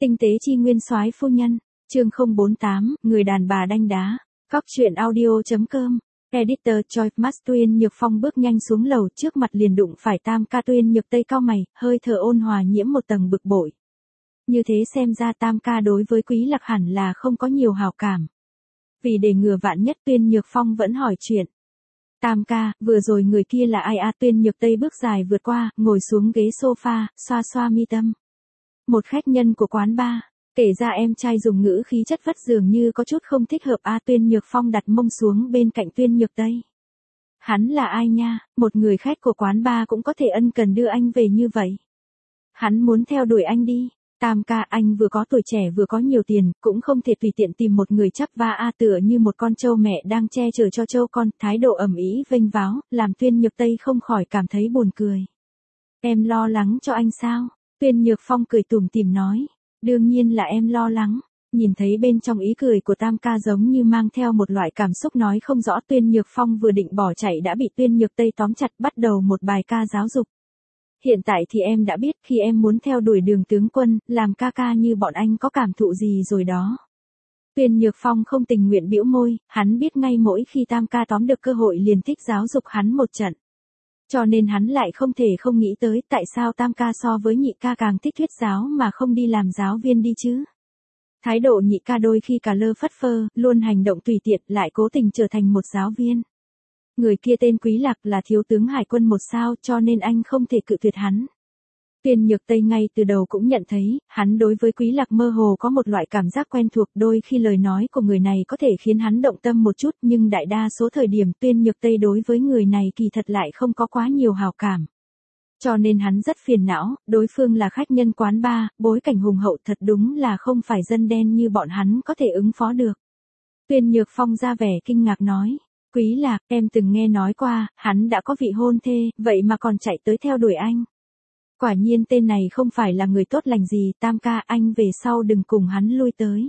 Tinh tế chi nguyên soái phu nhân, chương 048, người đàn bà đanh đá. Góc truyện audio.com. Editor Choi Mas Tuyên Nhược Phong bước nhanh xuống lầu, trước mặt liền đụng phải Tam ca. Tuyên Nhược Tây cau mày, hơi thở ôn hòa nhiễm một tầng bực bội. Như thế xem ra Tam ca đối với Quý Lạc hẳn là không có nhiều hảo cảm. Vì để ngừa vạn nhất, Tuyên Nhược Phong vẫn hỏi chuyện. Tam ca, vừa rồi người kia là ai à? Tuyên Nhược Tây bước dài vượt qua, ngồi xuống ghế sofa, xoa xoa mi tâm. Một khách nhân của quán bar. Kể ra em trai dùng ngữ khí chất vất dường như có chút không thích hợp a. Tuyên Nhược Phong đặt mông xuống bên cạnh Tuyên Nhược Tây. Hắn là ai nha, một người khách của quán bar cũng có thể ân cần đưa anh về như vậy. Hắn muốn theo đuổi anh đi. Tam ca, anh vừa có tuổi trẻ vừa có nhiều tiền, cũng không thể tùy tiện tìm một người chắp va a. Tựa như một con trâu mẹ đang che chở cho trâu con, thái độ ầm ĩ vênh váo, làm Tuyên Nhược Tây không khỏi cảm thấy buồn cười. Em lo lắng cho anh sao? Tuyên Nhược Phong cười tủm tỉm nói. Đương nhiên là em lo lắng. Nhìn thấy bên trong ý cười của Tam ca giống như mang theo một loại cảm xúc nói không rõ. Tuyên Nhược Phong vừa định bỏ chạy đã bị Tuyên Nhược Tây tóm chặt, bắt đầu một bài ca giáo dục. Hiện tại thì em đã biết khi em muốn theo đuổi Đường tướng quân, làm ca ca như bọn anh có cảm thụ gì rồi đó. Tuyên Nhược Phong không tình nguyện bĩu môi, hắn biết ngay mỗi khi Tam ca tóm được cơ hội liền thích giáo dục hắn một trận. Cho nên hắn lại không thể không nghĩ tới tại sao Tam ca so với nhị ca càng thích thuyết giáo mà không đi làm giáo viên đi chứ. Thái độ nhị ca đôi khi cả lơ phất phơ, luôn hành động tùy tiện, lại cố tình trở thành một giáo viên. Người kia tên Quý Lạc, là thiếu tướng hải quân 1 sao, cho nên anh không thể cự tuyệt hắn. Tuyên Nhược Tây ngay từ đầu cũng nhận thấy, hắn đối với Quý Lạc mơ hồ có một loại cảm giác quen thuộc, đôi khi lời nói của người này có thể khiến hắn động tâm một chút, nhưng đại đa số thời điểm Tuyên Nhược Tây đối với người này kỳ thật lại không có quá nhiều hảo cảm. Cho nên hắn rất phiền não, đối phương là khách nhân quán bar, bối cảnh hùng hậu, thật đúng là không phải dân đen như bọn hắn có thể ứng phó được. Tuyên Nhược Phong ra vẻ kinh ngạc nói. Quý Lạc, em từng nghe nói qua, hắn đã có vị hôn thê, vậy mà còn chạy tới theo đuổi anh. Quả nhiên tên này không phải là người tốt lành gì. Tam ca, anh về sau đừng cùng hắn lui tới.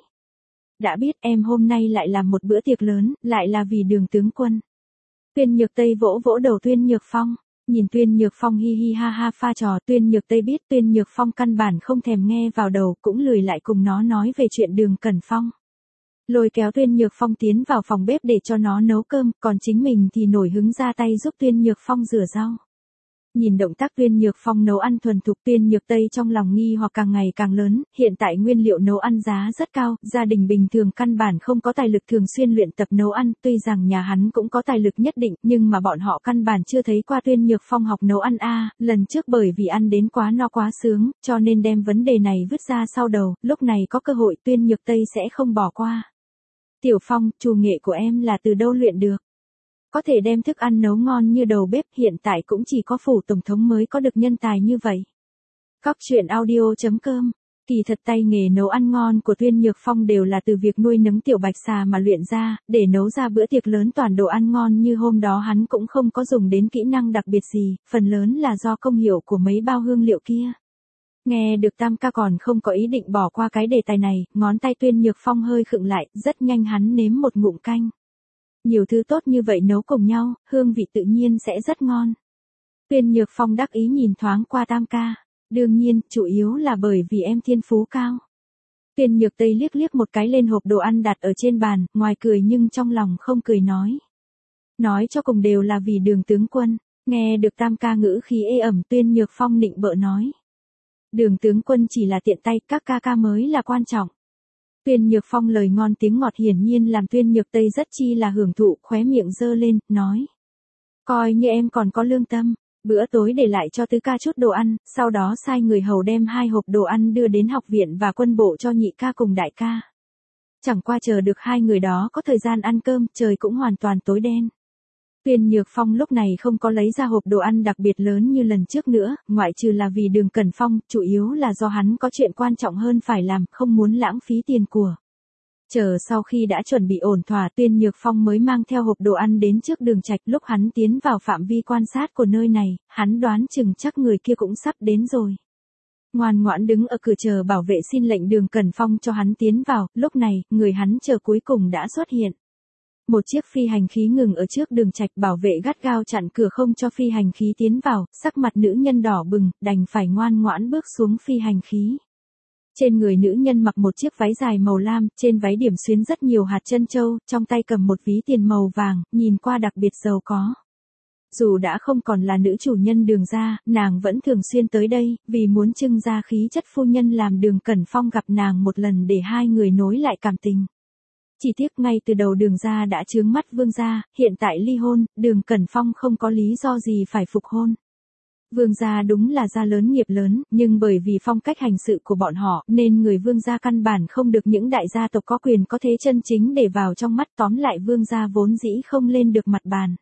Đã biết, em hôm nay lại làm một bữa tiệc lớn, lại là vì Đường tướng quân. Tuyên Nhược Tây vỗ vỗ đầu Tuyên Nhược Phong, nhìn Tuyên Nhược Phong hi hi ha ha pha trò. Tuyên Nhược Tây biết Tuyên Nhược Phong căn bản không thèm nghe vào đầu, cũng lười lại cùng nó nói về chuyện Đường Cẩn Phong. Lôi kéo Tuyên Nhược Phong tiến vào phòng bếp để cho nó nấu cơm, còn chính mình thì nổi hứng ra tay giúp Tuyên Nhược Phong rửa rau. Nhìn động tác Tuyên Nhược Phong nấu ăn thuần thục, Tuyên Nhược Tây trong lòng nghi hoặc càng ngày càng lớn. Hiện tại nguyên liệu nấu ăn giá rất cao, gia đình bình thường căn bản không có tài lực thường xuyên luyện tập nấu ăn. Tuy rằng nhà hắn cũng có tài lực nhất định, nhưng mà bọn họ căn bản chưa thấy qua Tuyên Nhược Phong học nấu ăn a. Lần trước bởi vì ăn đến quá no quá sướng, cho nên đem vấn đề này vứt ra sau đầu. Lúc này có cơ hội Tuyên Nhược Tây sẽ không bỏ qua. Tiểu Phong, chủ nghệ của em là từ đâu luyện được? Có thể đem thức ăn nấu ngon như đầu bếp, hiện tại cũng chỉ có phủ tổng thống mới có được nhân tài như vậy. Góc truyện audio.com. Kỳ thật tay nghề nấu ăn ngon của Tuyên Nhược Phong đều là từ việc nuôi nấng tiểu bạch xà mà luyện ra, để nấu ra bữa tiệc lớn toàn đồ ăn ngon như hôm đó hắn cũng không có dùng đến kỹ năng đặc biệt gì, phần lớn là do công hiệu của mấy bao hương liệu kia. Nghe được Tam ca còn không có ý định bỏ qua cái đề tài này, ngón tay Tuyên Nhược Phong hơi khựng lại, rất nhanh hắn nếm một ngụm canh. Nhiều thứ tốt như vậy nấu cùng nhau, hương vị tự nhiên sẽ rất ngon. Tuyên Nhược Phong đắc ý nhìn thoáng qua Tam ca. Đương nhiên, chủ yếu là bởi vì em thiên phú cao. Tuyên Nhược Tây liếc liếc một cái lên hộp đồ ăn đặt ở trên bàn, ngoài cười nhưng trong lòng không cười nói. Nói cho cùng đều là vì Đường tướng quân. Nghe được Tam ca ngữ khí ê ẩm, Tuyên Nhược Phong nịnh bợ nói. Đường tướng quân chỉ là tiện tay, các ca ca mới là quan trọng. Tuyên Nhược Phong lời ngon tiếng ngọt hiển nhiên làm Tuyên Nhược Tây rất chi là hưởng thụ, khóe miệng giơ lên, nói. Coi như em còn có lương tâm, bữa tối để lại cho tứ ca chút đồ ăn, sau đó sai người hầu đem 2 hộp đồ ăn đưa đến học viện và quân bộ cho nhị ca cùng đại ca. Chẳng qua chờ được 2 người đó có thời gian ăn cơm, trời cũng hoàn toàn tối đen. Tuyên Nhược Phong lúc này không có lấy ra hộp đồ ăn đặc biệt lớn như lần trước nữa, ngoại trừ là vì Đường Cẩn Phong, chủ yếu là do hắn có chuyện quan trọng hơn phải làm, không muốn lãng phí tiền của. Chờ sau khi đã chuẩn bị ổn thỏa, Tuyên Nhược Phong mới mang theo hộp đồ ăn đến trước Đường Trạch. Lúc hắn tiến vào phạm vi quan sát của nơi này, hắn đoán chừng chắc người kia cũng sắp đến rồi. Ngoan ngoãn đứng ở cửa chờ bảo vệ xin lệnh Đường Cẩn Phong cho hắn tiến vào, lúc này, người hắn chờ cuối cùng đã xuất hiện. Một chiếc phi hành khí ngừng ở trước Đường Trạch, bảo vệ gắt gao chặn cửa không cho phi hành khí tiến vào, sắc mặt nữ nhân đỏ bừng, đành phải ngoan ngoãn bước xuống phi hành khí. Trên người nữ nhân mặc một chiếc váy dài màu lam, trên váy điểm xuyến rất nhiều hạt trân châu, trong tay cầm một ví tiền màu vàng, nhìn qua đặc biệt giàu có. Dù đã không còn là nữ chủ nhân Đường gia, nàng vẫn thường xuyên tới đây, vì muốn trưng ra khí chất phu nhân làm Đường Cẩn Phong gặp nàng một lần để hai người nối lại cảm tình. Chỉ tiếc ngay từ đầu Đường gia đã chướng mắt Vương gia, hiện tại ly hôn, Đường Cẩn Phong không có lý do gì phải phục hôn. Vương gia đúng là gia lớn nghiệp lớn, nhưng bởi vì phong cách hành sự của bọn họ, nên người Vương gia căn bản không được những đại gia tộc có quyền có thế chân chính để vào trong mắt, tóm lại Vương gia vốn dĩ không lên được mặt bàn.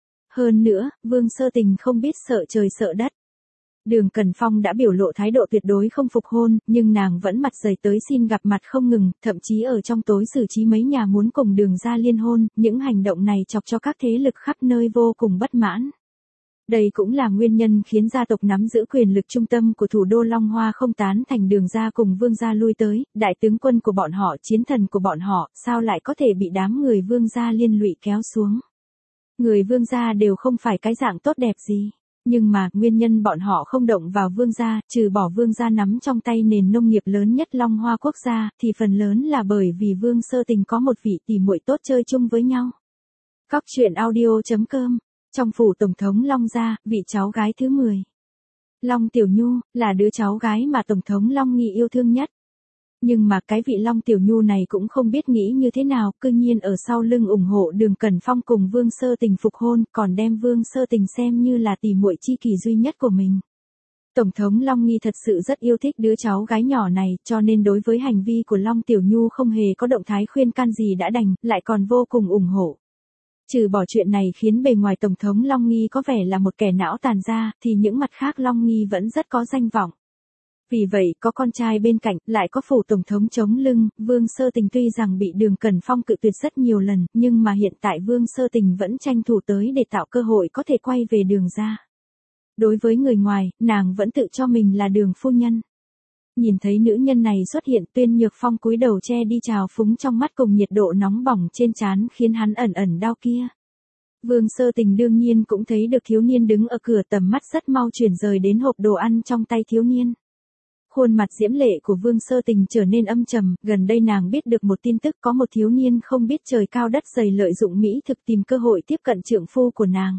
Hơn nữa, Vương Sơ Tình không biết sợ trời sợ đất. Đường Cẩn Phong đã biểu lộ thái độ tuyệt đối không phục hôn, nhưng nàng vẫn mặt dày tới xin gặp mặt không ngừng, thậm chí ở trong tối xử trí mấy nhà muốn cùng Đường gia liên hôn, những hành động này chọc cho các thế lực khắp nơi vô cùng bất mãn. Đây cũng là nguyên nhân khiến gia tộc nắm giữ quyền lực trung tâm của thủ đô Long Hoa không tán thành Đường gia cùng Vương gia lui tới, đại tướng quân của bọn họ, chiến thần của bọn họ, sao lại có thể bị đám người Vương gia liên lụy kéo xuống. Người Vương gia đều không phải cái dạng tốt đẹp gì. Nhưng mà, nguyên nhân bọn họ không động vào Vương gia, trừ bỏ Vương gia nắm trong tay nền nông nghiệp lớn nhất Long Hoa quốc gia, thì phần lớn là bởi vì Vương Sơ Tình có một vị tỷ muội tốt chơi chung với nhau. Cóc truyện audio.com. Trong phủ Tổng thống Long gia, vị cháu gái thứ 10. Long Tiểu Nhu, là đứa cháu gái mà Tổng thống Long Nghị yêu thương nhất. Nhưng mà cái vị Long Tiểu Nhu này cũng không biết nghĩ như thế nào, cư nhiên ở sau lưng ủng hộ Đường Cẩn Phong cùng Vương Sơ Tình phục hôn, còn đem Vương Sơ Tình xem như là tỷ muội chi kỷ duy nhất của mình. Tổng thống Long Nghi thật sự rất yêu thích đứa cháu gái nhỏ này, cho nên đối với hành vi của Long Tiểu Nhu không hề có động thái khuyên can gì đã đành, lại còn vô cùng ủng hộ. Trừ bỏ chuyện này khiến bề ngoài Tổng thống Long Nghi có vẻ là một kẻ não tàn ra, thì những mặt khác Long Nghi vẫn rất có danh vọng. Vì vậy, có con trai bên cạnh, lại có phủ Tổng thống chống lưng, Vương Sơ Tình tuy rằng bị Đường Cẩn Phong cự tuyệt rất nhiều lần, nhưng mà hiện tại Vương Sơ Tình vẫn tranh thủ tới để tạo cơ hội có thể quay về Đường gia. Đối với người ngoài, nàng vẫn tự cho mình là Đường phu nhân. Nhìn thấy nữ nhân này xuất hiện, Tuyên Nhược Phong cúi đầu che đi trào phúng trong mắt cùng nhiệt độ nóng bỏng trên trán khiến hắn ẩn ẩn đau kia. Vương Sơ Tình đương nhiên cũng thấy được thiếu niên đứng ở cửa, tầm mắt rất mau chuyển rời đến hộp đồ ăn trong tay thiếu niên. Khuôn mặt diễm lệ của Vương Sơ Tình trở nên âm trầm, gần đây nàng biết được một tin tức, có một thiếu niên không biết trời cao đất dày lợi dụng mỹ thực tìm cơ hội tiếp cận trượng phu của nàng.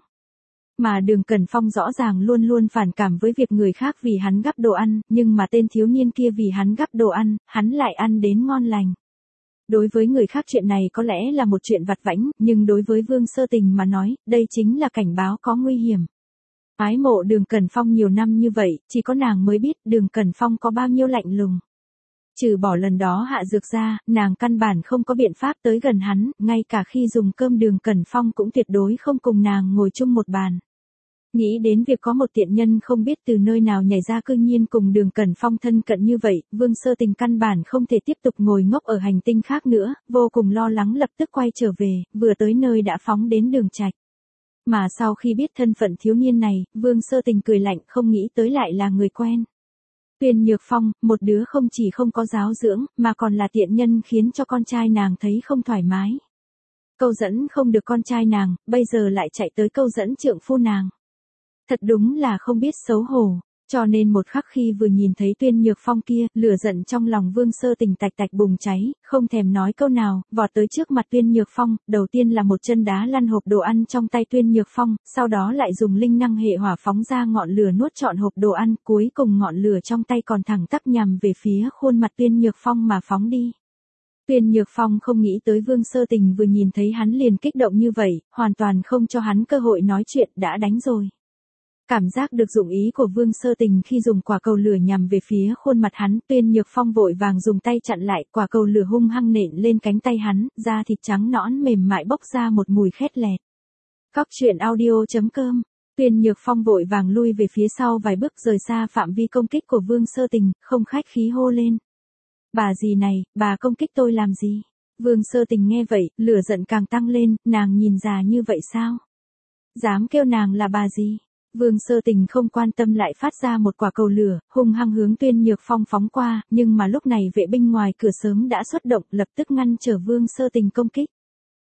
Mà Đường Cẩn Phong rõ ràng luôn luôn phản cảm với việc người khác vì hắn gắp đồ ăn, nhưng mà tên thiếu niên kia vì hắn gắp đồ ăn, hắn lại ăn đến ngon lành. Đối với người khác chuyện này có lẽ là một chuyện vặt vãnh, nhưng đối với Vương Sơ Tình mà nói, đây chính là cảnh báo có nguy hiểm. Ái mộ Đường Cẩn Phong nhiều năm như vậy, chỉ có nàng mới biết Đường Cẩn Phong có bao nhiêu lạnh lùng. Trừ bỏ lần đó hạ dược ra, nàng căn bản không có biện pháp tới gần hắn, ngay cả khi dùng cơm Đường Cẩn Phong cũng tuyệt đối không cùng nàng ngồi chung một bàn. Nghĩ đến việc có một tiện nhân không biết từ nơi nào nhảy ra cư nhiên cùng Đường Cẩn Phong thân cận như vậy, Vương Sơ Tình căn bản không thể tiếp tục ngồi ngốc ở hành tinh khác nữa, vô cùng lo lắng lập tức quay trở về, vừa tới nơi đã phóng đến Đường Trạch. Mà sau khi biết thân phận thiếu niên này, Vương Sơ Tình cười lạnh, không nghĩ tới lại là người quen. Tuyên Nhược Phong, một đứa không chỉ không có giáo dưỡng, mà còn là tiện nhân khiến cho con trai nàng thấy không thoải mái. Câu dẫn không được con trai nàng, bây giờ lại chạy tới câu dẫn trượng phu nàng. Thật đúng là không biết xấu hổ. Cho nên một khắc khi vừa nhìn thấy Tuyên Nhược Phong kia, lửa giận trong lòng Vương Sơ Tình tạch tạch bùng cháy, không thèm nói câu nào, vọt tới trước mặt Tuyên Nhược Phong, đầu tiên là một chân đá lăn hộp đồ ăn trong tay Tuyên Nhược Phong, sau đó lại dùng linh năng hệ hỏa phóng ra ngọn lửa nuốt trọn hộp đồ ăn, cuối cùng ngọn lửa trong tay còn thẳng tắp nhằm về phía khuôn mặt Tuyên Nhược Phong mà phóng đi. Tuyên Nhược Phong không nghĩ tới Vương Sơ Tình vừa nhìn thấy hắn liền kích động như vậy, hoàn toàn không cho hắn cơ hội nói chuyện, đã đánh rồi. Cảm giác được dụng ý của Vương Sơ Tình khi dùng quả cầu lửa nhằm về phía khuôn mặt hắn, Tuyên Nhược Phong vội vàng dùng tay chặn lại, quả cầu lửa hung hăng nện lên cánh tay hắn, da thịt trắng nõn mềm mại bốc ra một mùi khét lẹt. Cóc truyện audio.com. Tuyên Nhược Phong vội vàng lui về phía sau vài bước rời xa phạm vi công kích của Vương Sơ Tình, không khách khí hô lên. Bà gì này, bà công kích tôi làm gì? Vương Sơ Tình nghe vậy, lửa giận càng tăng lên, nàng nhìn già như vậy sao? Dám kêu nàng là bà gì? Vương Sơ Tình không quan tâm lại phát ra một quả cầu lửa, hung hăng hướng Tuyên Nhược Phong phóng qua, nhưng mà lúc này vệ binh ngoài cửa sớm đã xuất động lập tức ngăn trở Vương Sơ Tình công kích.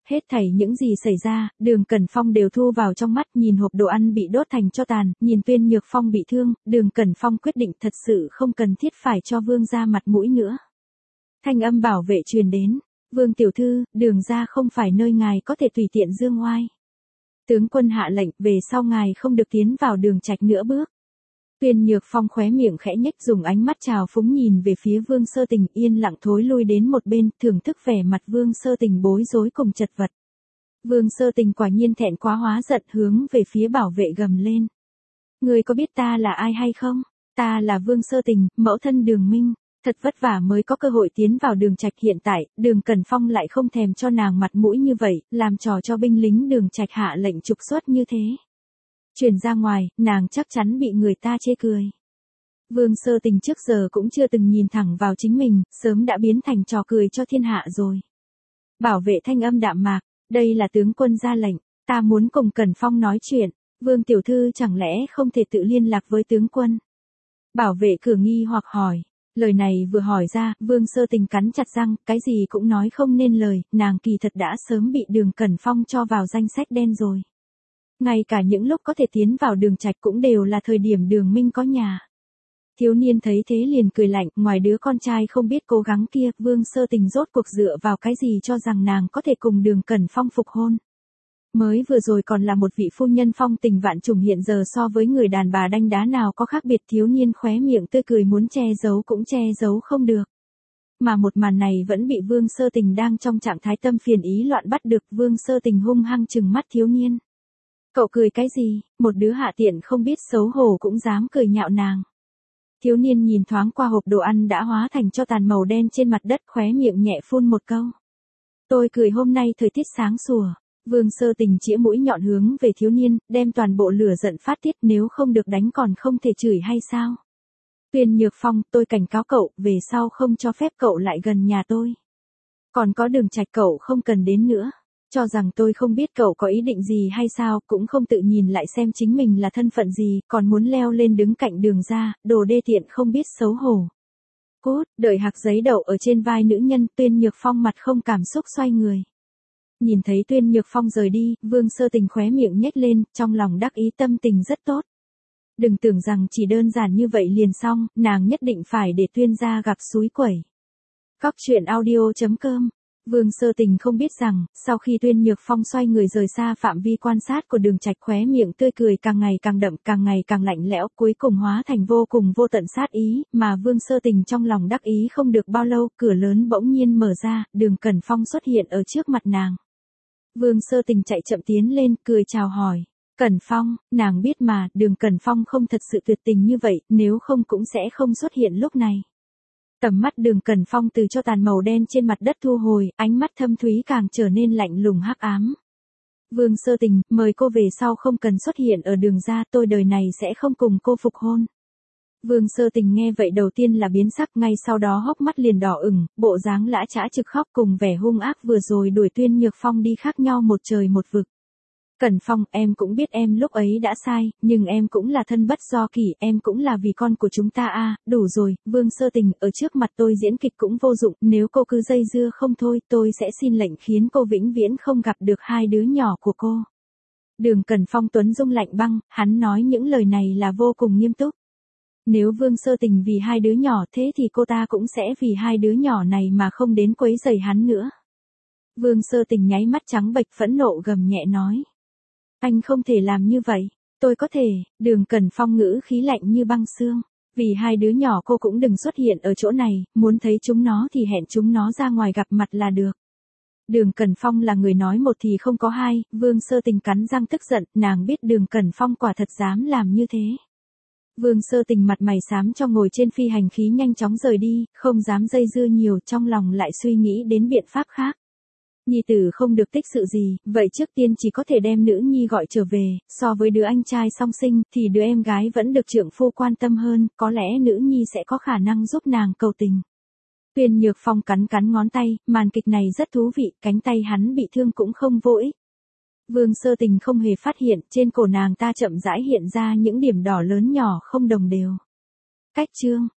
Hết thảy những gì xảy ra, Đường Cẩn Phong đều thu vào trong mắt, nhìn hộp đồ ăn bị đốt thành tro tàn, nhìn Tuyên Nhược Phong bị thương, Đường Cẩn Phong quyết định thật sự không cần thiết phải cho Vương gia mặt mũi nữa. Thanh âm bảo vệ truyền đến, Vương tiểu thư, Đường gia không phải nơi ngài có thể tùy tiện dương oai. Tướng quân hạ lệnh, về sau ngài không được tiến vào Đường trạch nữa bước. Tuyên Nhược Phong khóe miệng khẽ nhếch, dùng ánh mắt trào phúng nhìn về phía Vương Sơ Tình, yên lặng thối lui đến một bên, thưởng thức vẻ mặt Vương Sơ Tình bối rối cùng chật vật. Vương Sơ Tình quả nhiên thẹn quá hóa giận, hướng về phía bảo vệ gầm lên. Ngươi có biết ta là ai hay không? Ta là Vương Sơ Tình, mẫu thân Đường Minh. Thật vất vả mới có cơ hội tiến vào Đường trạch, hiện tại, Đường Cẩn Phong lại không thèm cho nàng mặt mũi như vậy, làm trò cho binh lính Đường trạch hạ lệnh trục xuất như thế. Truyền ra ngoài, nàng chắc chắn bị người ta chê cười. Vương Sơ Tình trước giờ cũng chưa từng nhìn thẳng vào chính mình, sớm đã biến thành trò cười cho thiên hạ rồi. Bảo vệ thanh âm đạm mạc, đây là tướng quân ra lệnh, ta muốn cùng Cẩn Phong nói chuyện, Vương tiểu thư chẳng lẽ không thể tự liên lạc với tướng quân? Bảo vệ cửa nghi hoặc hỏi, lời này vừa hỏi ra, Vương Sơ Tình cắn chặt răng, cái gì cũng nói không nên lời, nàng kỳ thật đã sớm bị Đường Cẩn Phong cho vào danh sách đen rồi. Ngay cả những lúc có thể tiến vào Đường trạch cũng đều là thời điểm Đường Minh có nhà. Thiếu niên thấy thế liền cười lạnh, ngoài đứa con trai không biết cố gắng kia, Vương Sơ Tình rốt cuộc dựa vào cái gì cho rằng nàng có thể cùng Đường Cẩn Phong phục hôn. Mới vừa rồi còn là một vị phu nhân phong tình vạn trùng, hiện giờ so với người đàn bà đanh đá nào có khác biệt. Thiếu niên khóe miệng tươi cười muốn che giấu cũng che giấu không được. Mà một màn này vẫn bị Vương Sơ Tình đang trong trạng thái tâm phiền ý loạn bắt được. Vương Sơ Tình hung hăng trừng mắt thiếu niên. Cậu cười cái gì, một đứa hạ tiện không biết xấu hổ cũng dám cười nhạo nàng. Thiếu niên nhìn thoáng qua hộp đồ ăn đã hóa thành tro tàn màu đen trên mặt đất, khóe miệng nhẹ phun một câu. Tôi cười hôm nay thời tiết sáng sủa. Vương Sơ Tình chĩa mũi nhọn hướng về thiếu niên, đem toàn bộ lửa giận phát tiết, nếu không được đánh còn không thể chửi hay sao? Tuyên Nhược Phong, tôi cảnh cáo cậu, về sau không cho phép cậu lại gần nhà tôi. Còn có Đường trạch cậu không cần đến nữa. Cho rằng tôi không biết cậu có ý định gì hay sao, cũng không tự nhìn lại xem chính mình là thân phận gì, còn muốn leo lên đứng cạnh Đường gia, đồ đê tiện không biết xấu hổ. Cút, đợi hạc giấy đậu ở trên vai nữ nhân, Tuyên Nhược Phong mặt không cảm xúc xoay người. Nhìn thấy Tuyên Nhược Phong rời đi, Vương Sơ Tình khóe miệng nhếch lên, trong lòng đắc ý, tâm tình rất tốt. Đừng tưởng rằng chỉ đơn giản như vậy liền xong, nàng nhất định phải để Tuyên gia gặp xúi quẩy. Cóc truyện audio.com. Vương Sơ Tình không biết rằng, sau khi Tuyên Nhược Phong xoay người rời xa phạm vi quan sát của Đường trạch, khóe miệng tươi cười càng ngày càng đậm, càng ngày càng lạnh lẽo, cuối cùng hóa thành vô cùng vô tận sát ý, mà Vương Sơ Tình trong lòng đắc ý không được bao lâu, cửa lớn bỗng nhiên mở ra, Đường Cẩn Phong xuất hiện ở trước mặt nàng. Vương Sơ Tình chạy chậm tiến lên, cười chào hỏi. Cẩn Phong, nàng biết mà, Đường Cẩn Phong không thật sự tuyệt tình như vậy, nếu không cũng sẽ không xuất hiện lúc này. Tầm mắt Đường Cẩn Phong từ cho tàn màu đen trên mặt đất thu hồi, ánh mắt thâm thúy càng trở nên lạnh lùng hắc ám. Vương Sơ Tình, mời cô về sau không cần xuất hiện ở Đường gia, tôi đời này sẽ không cùng cô phục hôn. Vương Sơ Tình nghe vậy đầu tiên là biến sắc, ngay sau đó hốc mắt liền đỏ ửng, bộ dáng lã chã trực khóc cùng vẻ hung ác vừa rồi đuổi Tuyên Nhược Phong đi khác nhau một trời một vực. Cẩn Phong, em cũng biết em lúc ấy đã sai, nhưng em cũng là thân bất do kỷ, em cũng là vì con của chúng ta a. Đủ rồi, Vương Sơ Tình, ở trước mặt tôi diễn kịch cũng vô dụng, nếu cô cứ dây dưa không thôi, tôi sẽ xin lệnh khiến cô vĩnh viễn không gặp được hai đứa nhỏ của cô. Đường Cẩn Phong tuấn dung lạnh băng, hắn nói những lời này là vô cùng nghiêm túc. Nếu Vương Sơ Tình vì hai đứa nhỏ thế thì cô ta cũng sẽ vì hai đứa nhỏ này mà không đến quấy rầy hắn nữa. Vương Sơ Tình nháy mắt trắng bệch, phẫn nộ gầm nhẹ nói. Anh không thể làm như vậy. Tôi có thể. Đường Cẩn Phong ngữ khí lạnh như băng xương. Vì hai đứa nhỏ cô cũng đừng xuất hiện ở chỗ này, muốn thấy chúng nó thì hẹn chúng nó ra ngoài gặp mặt là được. Đường Cẩn Phong là người nói một thì không có hai, Vương Sơ Tình cắn răng tức giận, nàng biết Đường Cẩn Phong quả thật dám làm như thế. Vương Sơ Tình mặt mày xám cho ngồi trên phi hành khí nhanh chóng rời đi, không dám dây dưa nhiều, trong lòng lại suy nghĩ đến biện pháp khác. Nhi tử không được tích sự gì, vậy trước tiên chỉ có thể đem nữ nhi gọi trở về, so với đứa anh trai song sinh thì đứa em gái vẫn được trượng phu quan tâm hơn, có lẽ nữ nhi sẽ có khả năng giúp nàng cầu tình. Tuyên Nhược Phong cắn cắn ngón tay, màn kịch này rất thú vị, cánh tay hắn bị thương cũng không vô ích. Vương Sơ Tình không hề phát hiện, trên cổ nàng ta chậm rãi hiện ra những điểm đỏ lớn nhỏ không đồng đều. Cách chương